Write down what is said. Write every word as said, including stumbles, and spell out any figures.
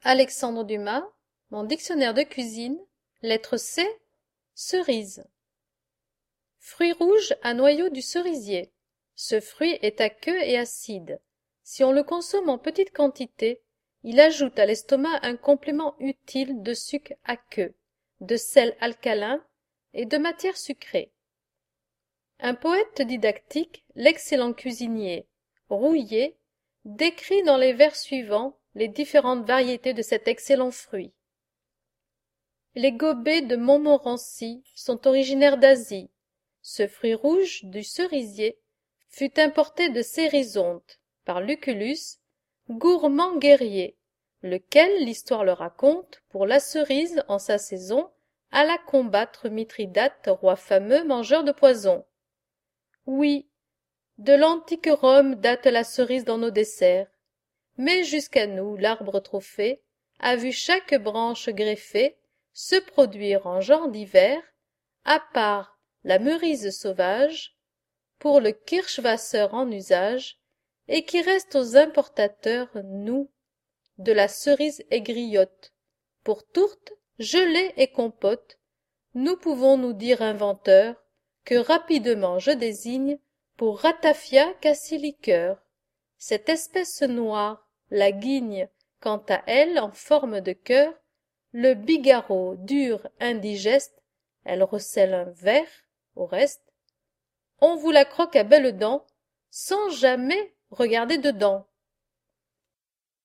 Alexandre Dumas, mon dictionnaire de cuisine, lettre C, cerise. Fruit rouge à noyau du cerisier. Ce fruit est aqueux et acide. Si on le consomme en petite quantité, il ajoute à l'estomac un complément utile de sucre aqueux, de sel alcalin et de matière sucrée. Un poète didactique, l'excellent cuisinier Rouillé, décrit dans les vers suivants les différentes variétés de cet excellent fruit. Les gobets de Montmorency sont originaires d'Asie. Ce fruit rouge du cerisier fut importé de Cérisonte par Lucullus, gourmand guerrier, lequel, l'histoire le raconte, pour la cerise en sa saison, alla combattre Mithridate, roi fameux mangeur de poison. Oui, de l'antique Rome date la cerise dans nos desserts, mais jusqu'à nous l'arbre trophée a vu chaque branche greffée se produire en genre divers, à part la meurise sauvage, pour le kirschwasser en usage, et qui reste aux importateurs, nous, de la cerise aigrillotte. Pour tourte, gelée et compote, nous pouvons nous dire inventeurs, que rapidement je désigne pour ratafia cassiliqueur. Cette espèce noire, la guigne, quant à elle en forme de cœur, le bigarreau dur, indigeste, elle recèle un ver, au reste, on vous la croque à belles dents, sans jamais regarder dedans.